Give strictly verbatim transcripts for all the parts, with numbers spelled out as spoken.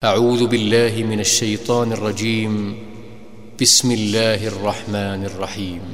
أعوذ بالله من الشيطان الرجيم. بسم الله الرحمن الرحيم.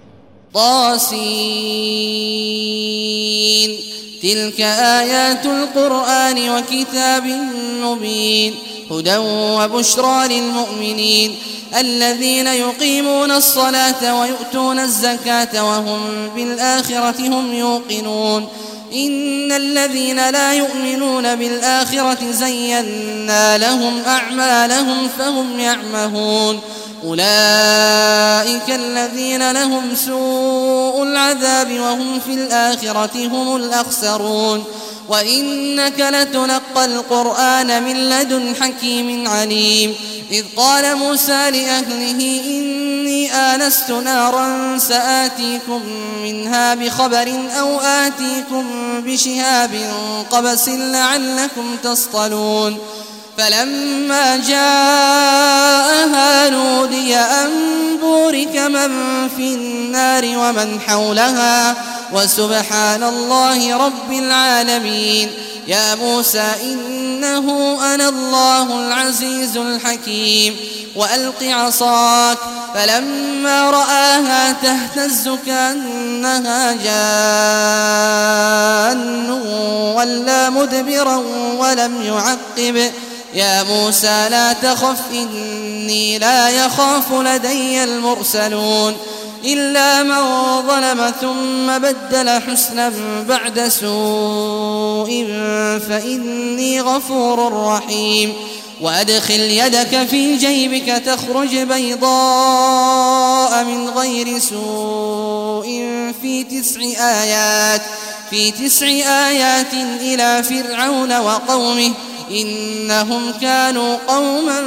طاسين تلك آيات القرآن وكتاب مبين هدى وبشرى للمؤمنين الذين يقيمون الصلاة ويؤتون الزكاة وهم بالآخرة هم يوقنون إن الذين لا يؤمنون بالآخرة زينا لهم أعمالهم فهم يعمهون أولئك الذين لهم سوء العذاب وهم في الآخرة هم الأخسرون وإنك لتلقى القرآن من لدن حكيم عليم إذ قال موسى لأهله إني آنست نارا سآتيكم منها بخبر أو آتيكم بشهاب قبس لعلكم تصطلون فلما جاءها نودي أن بورك من في النار ومن حولها وسبحان الله رب العالمين يا موسى إنه أنا الله العزيز الحكيم وألق عصاك فلما رآها تهتز كأنها جان ولا مدبرا ولم يعقب يا موسى لا تخف إني لا يخاف لدي المرسلون إلا من ظلم ثم بدل حسنا بعد سوء فإني غفور رحيم وأدخل يدك في جيبك تخرج بيضاء من غير سوء في تسع آيات في تسع آيات إلى فرعون وقومه إنهم كانوا قوما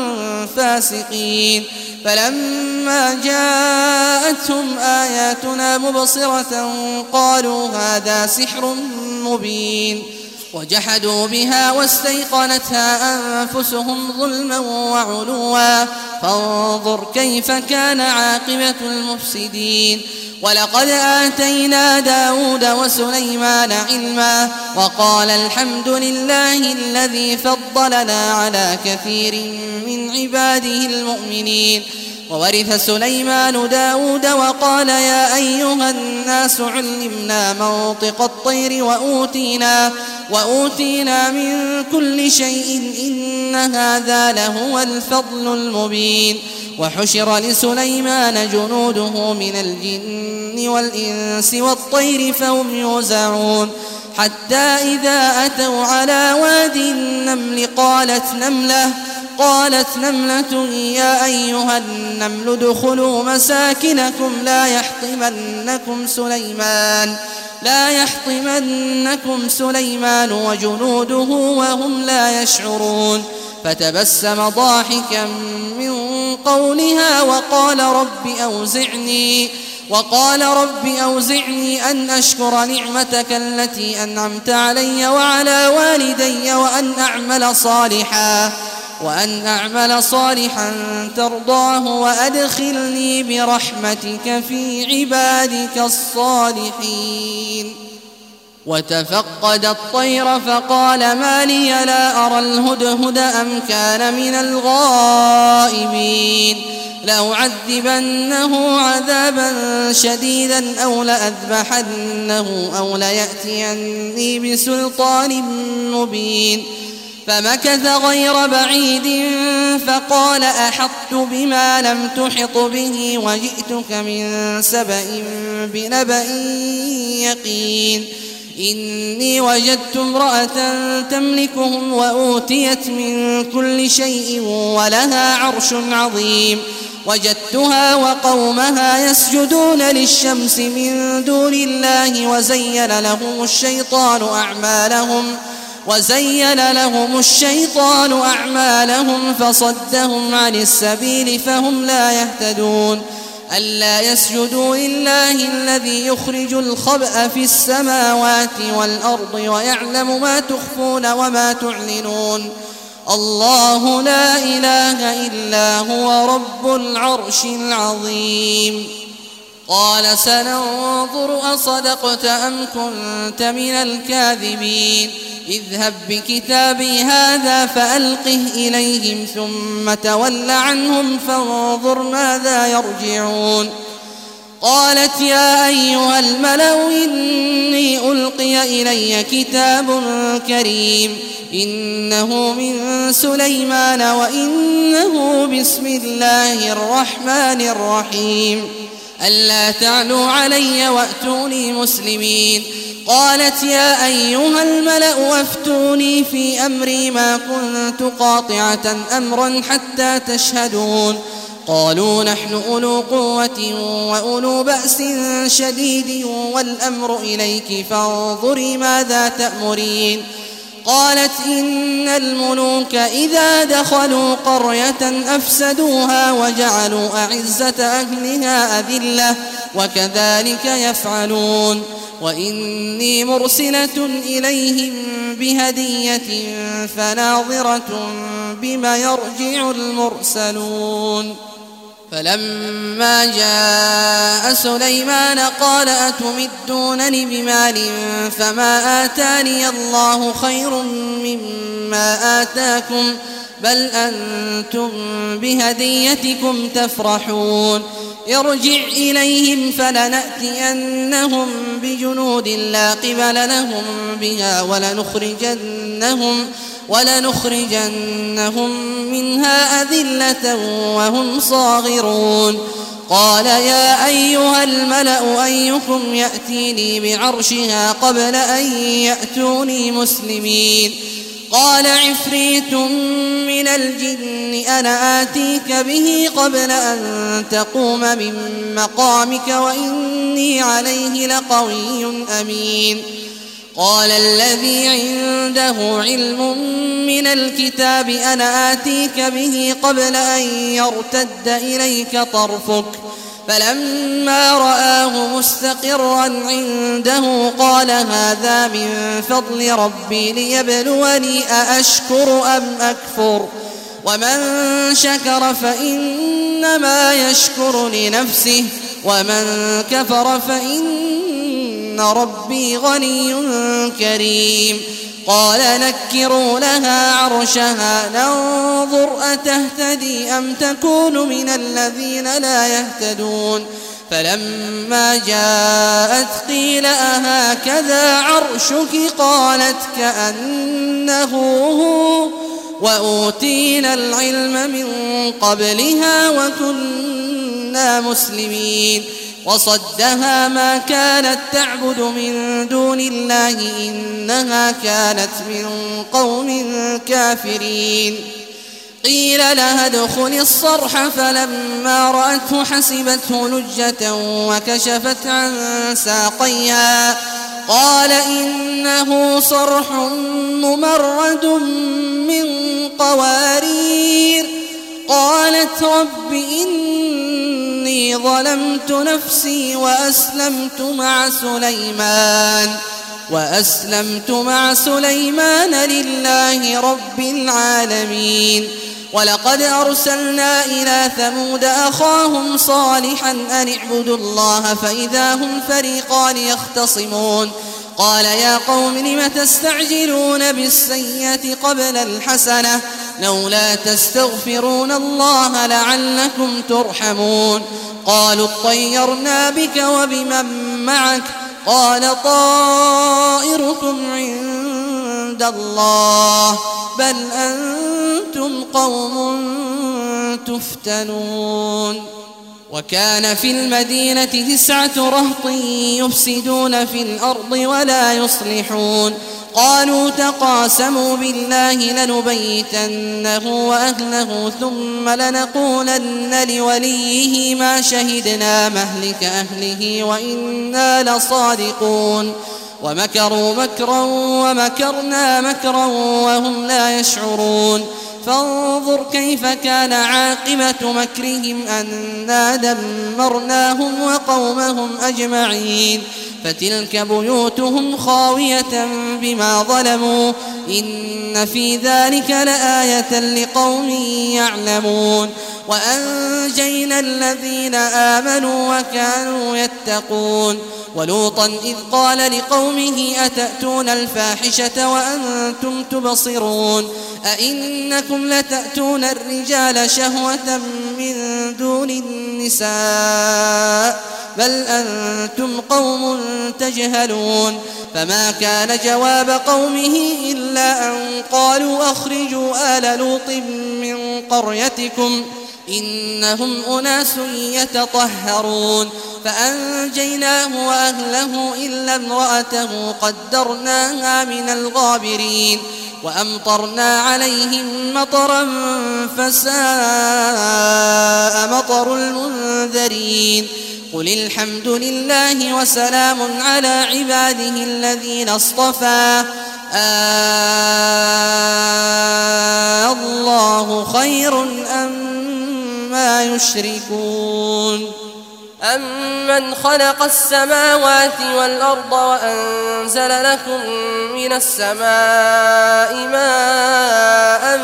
فاسقين فلما جاءتهم آياتنا مبصرة قالوا هذا سحر مبين وجحدوا بها واستيقنتها أنفسهم ظلما وعلوا فانظر كيف كان عاقبة المفسدين ولقد آتينا داود وسليمان علما وقال الحمد لله الذي فضلنا على كثير من عباده المؤمنين وورث سليمان داود وقال يا أيها الناس علمنا منطق الطير وأوتينا, وأوتينا من كل شيء إن هذا لهو الفضل المبين وحشر لسليمان جنوده من الجن والإنس والطير فهم يوزعون حتى إذا أتوا على واد النمل قالت نملة قالت نملة يا أيها النمل ادخلوا مساكنكم لا يحطمنكم سليمان لا يحطمنكم سليمان وجنوده وهم لا يشعرون فتبسم ضاحكا من قولها وقال رب أوزعني وقال رب أوزعني أن أشكر نعمتك التي أنعمت علي وعلى والدي وأن أعمل صالحا وأن أعمل صالحا ترضاه وأدخلني برحمتك في عبادك الصالحين وتفقد الطير فقال ما لي لا أرى الهدهد أم كان من الغائبين لأعذبنه عذابا شديدا أو لأذبحنه أو ليأتيني بسلطان مبين فمكث غير بعيد فقال أحطت بما لم تحط به وجئتك من سبأ بنبأ يقين إني وجدت امرأة تملكهم وأوتيت من كل شيء ولها عرش عظيم وجدتها وقومها يسجدون للشمس من دون الله وزين لهم الشيطان أعمالهم وزين لهم الشيطان أعمالهم فصدهم عن السبيل فهم لا يهتدون ألا يسجدوا لله الذي يخرج الخبأ في السماوات والأرض ويعلم ما تخفون وما تعلنون الله لا إله إلا هو رب العرش العظيم قال سننظر أصدقت أم كنت من الكاذبين اذهب بكتابي هذا فألقه إليهم ثم تول عنهم فانظر ماذا يرجعون. قالت يا أيها الملأ إني ألقي إلي كتاب كريم إنه من سليمان وإنه بسم الله الرحمن الرحيم ألا تعلوا علي وأتوني مسلمين. قالت يا أيها الملأ وافتوني في أمري ما كنت قاطعة أمرا حتى تشهدون. قالوا نحن أولو قوة وأولو بأس شديد والأمر إليك فانظري ماذا تأمرين. قالت إن الملوك إذا دخلوا قرية أفسدوها وجعلوا أعزة أهلها أذلة وكذلك يفعلون. وإني مرسلة إليهم بهدية فناظرة بما يرجع المرسلون. فلما جاء سليمان قال أتمدونني بمال فما آتاني الله خير مما آتاكم بل أنتم بهديتكم تفرحون. ارجع إليهم فلنأتينهم بجنود لا قبل لهم بها ولنخرجنهم ولنخرجنهم منها أذلة وهم صاغرون. قال يا أيها الملأ أيكم يأتيني بعرشها قبل أن يأتوني مسلمين. قال عفريت من الجن أنا آتيك به قبل أن تقوم من مقامك وإني عليه لقوي أمين. قال الذي عنده علم من الكتاب أنا آتيك به قبل أن يرتد إليك طرفك فلما رآه مستقرا عنده قال هذا من فضل ربي ليبلوني أأشكر أم أكفر ومن شكر فإنما يشكر لنفسه ومن كفر فإن ربي غني كريم. قال نكروا لها عرشها ننظر أتهتدي أم تكون من الذين لا يهتدون. فلما جاءت قيل أهكذا عرشك قالت كأنه هو وأوتينا العلم من قبلها وكنا مسلمين. وصدها ما كانت تعبد من دون الله إنها كانت من قوم كافرين. قيل لها ادخل الصرح فلما رأته حسبته لجة وكشفت عن ساقيها قال إنه صرح ممرد من قوارير. قالت رب إني ظلمت نفسي وأسلمت مع سليمان وأسلمت مع سليمان لله رب العالمين. ولقد أرسلنا إلى ثمود أخاهم صالحا أن اعبدوا الله فإذا هم فريقان يختصمون. قال يا قوم لم تستعجلون بالسيئة قبل الحسنة لولا تستغفرون الله لعلكم ترحمون. قالوا اطيرنا بك وبمن معك قال طائركم عند الله بل أنتم قوم تفتنون. وكان في المدينة تسعة رهط يفسدون في الأرض ولا يصلحون. قالوا تقاسموا بالله لنبيتنه وأهله ثم لنقولن لوليه ما شهدنا مهلك أهله وإنا لصادقون. ومكروا مكرا ومكرنا مكرا وهم لا يشعرون. فانظر كيف كان عاقبة مكرهم أنا دمرناهم وقومهم أجمعين. فتلك بيوتهم خاوية بما ظلموا إن في ذلك لآية لقوم يعلمون. وأنجينا الذين آمنوا وكانوا يتقون. ولوطا إذ قال لقومه أتأتون الفاحشة وأنتم تبصرون أئنكم لتأتون الرجال شهوة من دون النساء بل أنتم قوم تجهلون فما كان جواب قومه إلا أن قالوا أخرجوا آل لوط من قريتكم إنهم أناس يتطهرون فأنجيناه وأهله إلا امرأته قدرناها من الغابرين وأمطرنا عليهم مطرا فساء مطر المنذرين قل الحمد لله وسلام على عباده الذين اصطفى آه الله خير أما يشركون أمن خلق السماوات والأرض وأنزل لكم من السماء ماء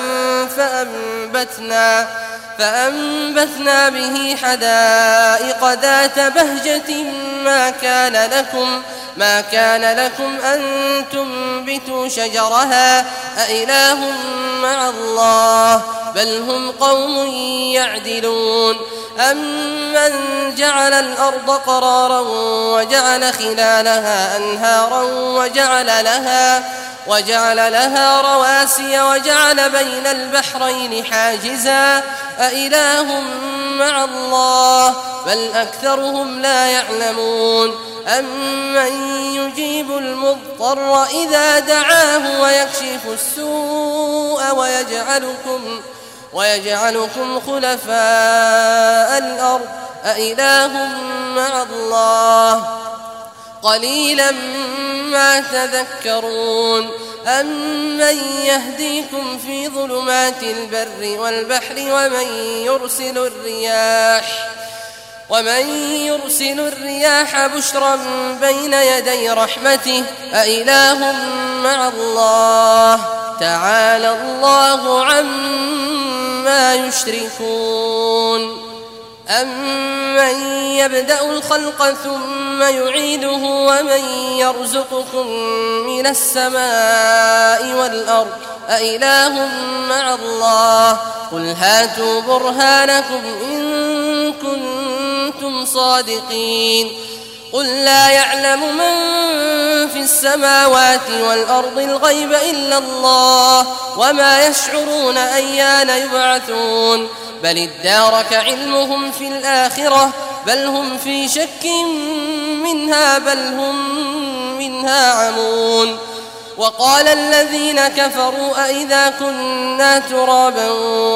فأنبتنا فأنبتنا به حدائق ذات بهجة ما كان لكم ما كان لكم أن تنبتوا شجرها أإله مع الله بل هم قوم يعدلون أمن جعل الأرض قرارا وجعل خلالها أنهارا وجعل لها وجعل لها رواسي وجعل بين البحرين حاجزا أإله مع الله بل أكثرهم لا يعلمون أمن يجيب المضطر إذا دعاه ويكشف السوء ويجعلكم ويجعلكم خلفاء الأرض أإله مع الله قليلا ما تذكرون أمن يهديكم في ظلمات البر والبحر ومن يرسل الرياح ومن يرسل الرياح بشرا بين يدي رحمته أإله مع الله تعالى الله عما يشركون أمن يبدأ الخلق ثم يعيده ومن يرزقكم من السماء والأرض أإله مع الله قل هاتوا برهانكم إن كنتم صادقين قل لا يعلم من في السماوات والأرض الغيب إلا الله وما يشعرون أيان يبعثون بل ادارك علمهم في الآخرة بل هم في شك منها بل هم منها عمون وقال الذين كفروا أئذا كنا ترابا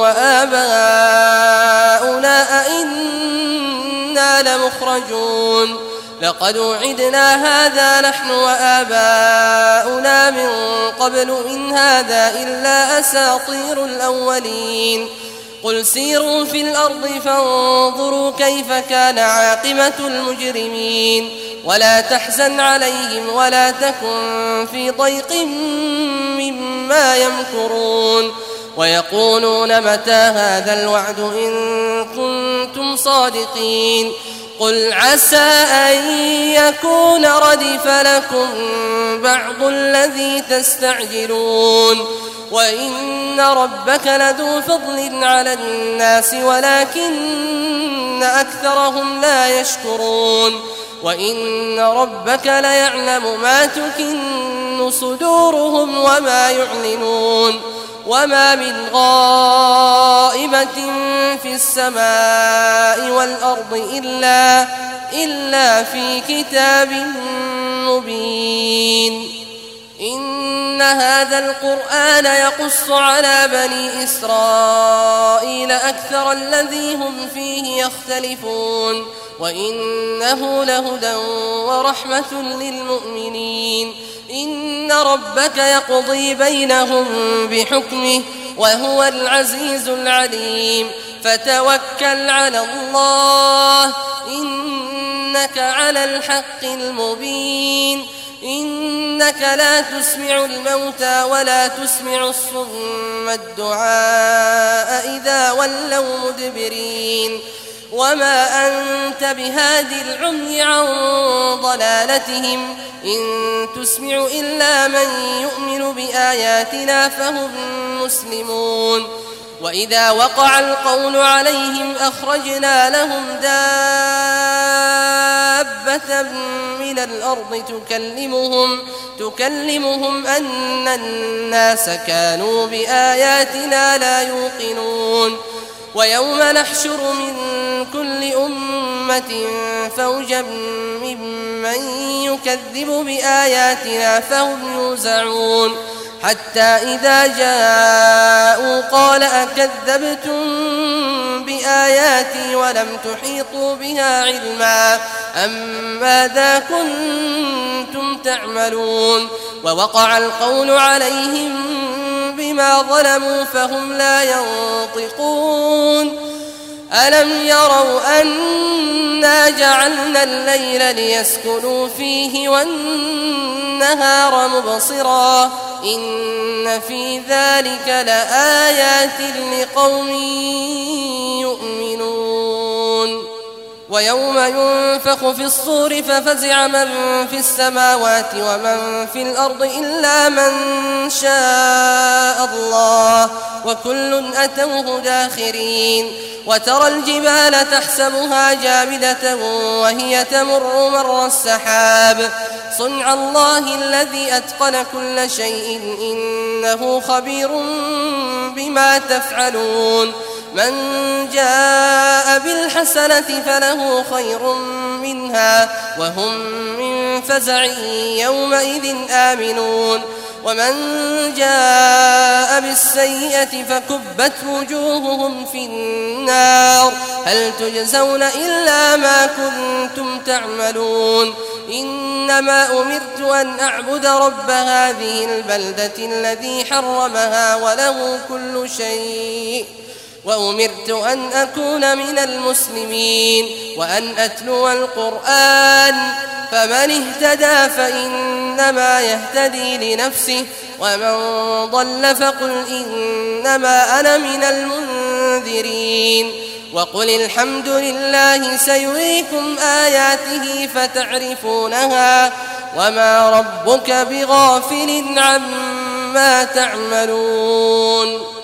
وآباؤنا أئنا لمخرجون لقد وعدنا هذا نحن وآباؤنا من قبل إن هذا إلا أساطير الأولين قل سيروا في الأرض فانظروا كيف كان عاقبة المجرمين ولا تحزن عليهم ولا تكن في ضيق مما يمكرون ويقولون متى هذا الوعد إن كنتم صادقين قل عسى أن يكون ردف لكم بعض الذي تستعجلون وإن ربك لذو فضل على الناس ولكن أكثرهم لا يشكرون وإن ربك ليعلم ما تكن صدورهم وما يعلنون وما من غائبة في السماء والأرض إلا, إلا في كتاب مبين إن هذا القرآن يقص على بني إسرائيل أكثر الذي هم فيه يختلفون وإنه لهدى ورحمة للمؤمنين إن ربك يقضي بينهم بحكمه وهو العزيز العليم فتوكل على الله إنك على الحق المبين إنك لا تسمع الموتى ولا تسمع الصم الدعاء إذا ولوا مدبرين وما أنت بهاد العمي عن ضلالتهم إن تسمع إلا من يؤمن بآياتنا فهم مسلمون وإذا وقع القول عليهم أخرجنا لهم دابة من الأرض تكلمهم تكلمهم أن الناس كانوا بآياتنا لا يوقنون ويوم نحشر من كل أمة فوجا ممن يكذب بآياتنا فهم يوزعون حتى إذا جاءوا قال أكذبتم بآياتي ولم تحيطوا بها علما أم ماذا كنتم تعملون ووقع القول عليهم بما ظلموا فهم لا ينطقون ألم يروا أنا جعلنا الليل ليسكنوا فيه والنهار مبصرا إن في ذلك لآيات لقوم يؤمنون ويوم ينفخ في الصور ففزع من في السماوات ومن في الأرض إلا من شاء الله وكل أتوه داخرين وترى الجبال تحسبها جامدة وهي تمر مر السحاب صنع الله الذي أتقن كل شيء إنه خبير بما تفعلون من جاء بالحسنة فله خير منها وهم من فزع يومئذ آمنون ومن جاء بالسيئة فكبت وجوههم في النار هل تجزون إلا ما كنتم تعملون إنما أمرت أن أعبد رب هذه البلدة الذي حرمها وله كل شيء وأمرت أن أكون من المسلمين وأن أتلو القرآن فمن اهتدى فإنما يهتدي لنفسه ومن ضل فقل إنما أنا من المنذرين وقل الحمد لله سيريكم آياته فتعرفونها وما ربك بغافل عما تعملون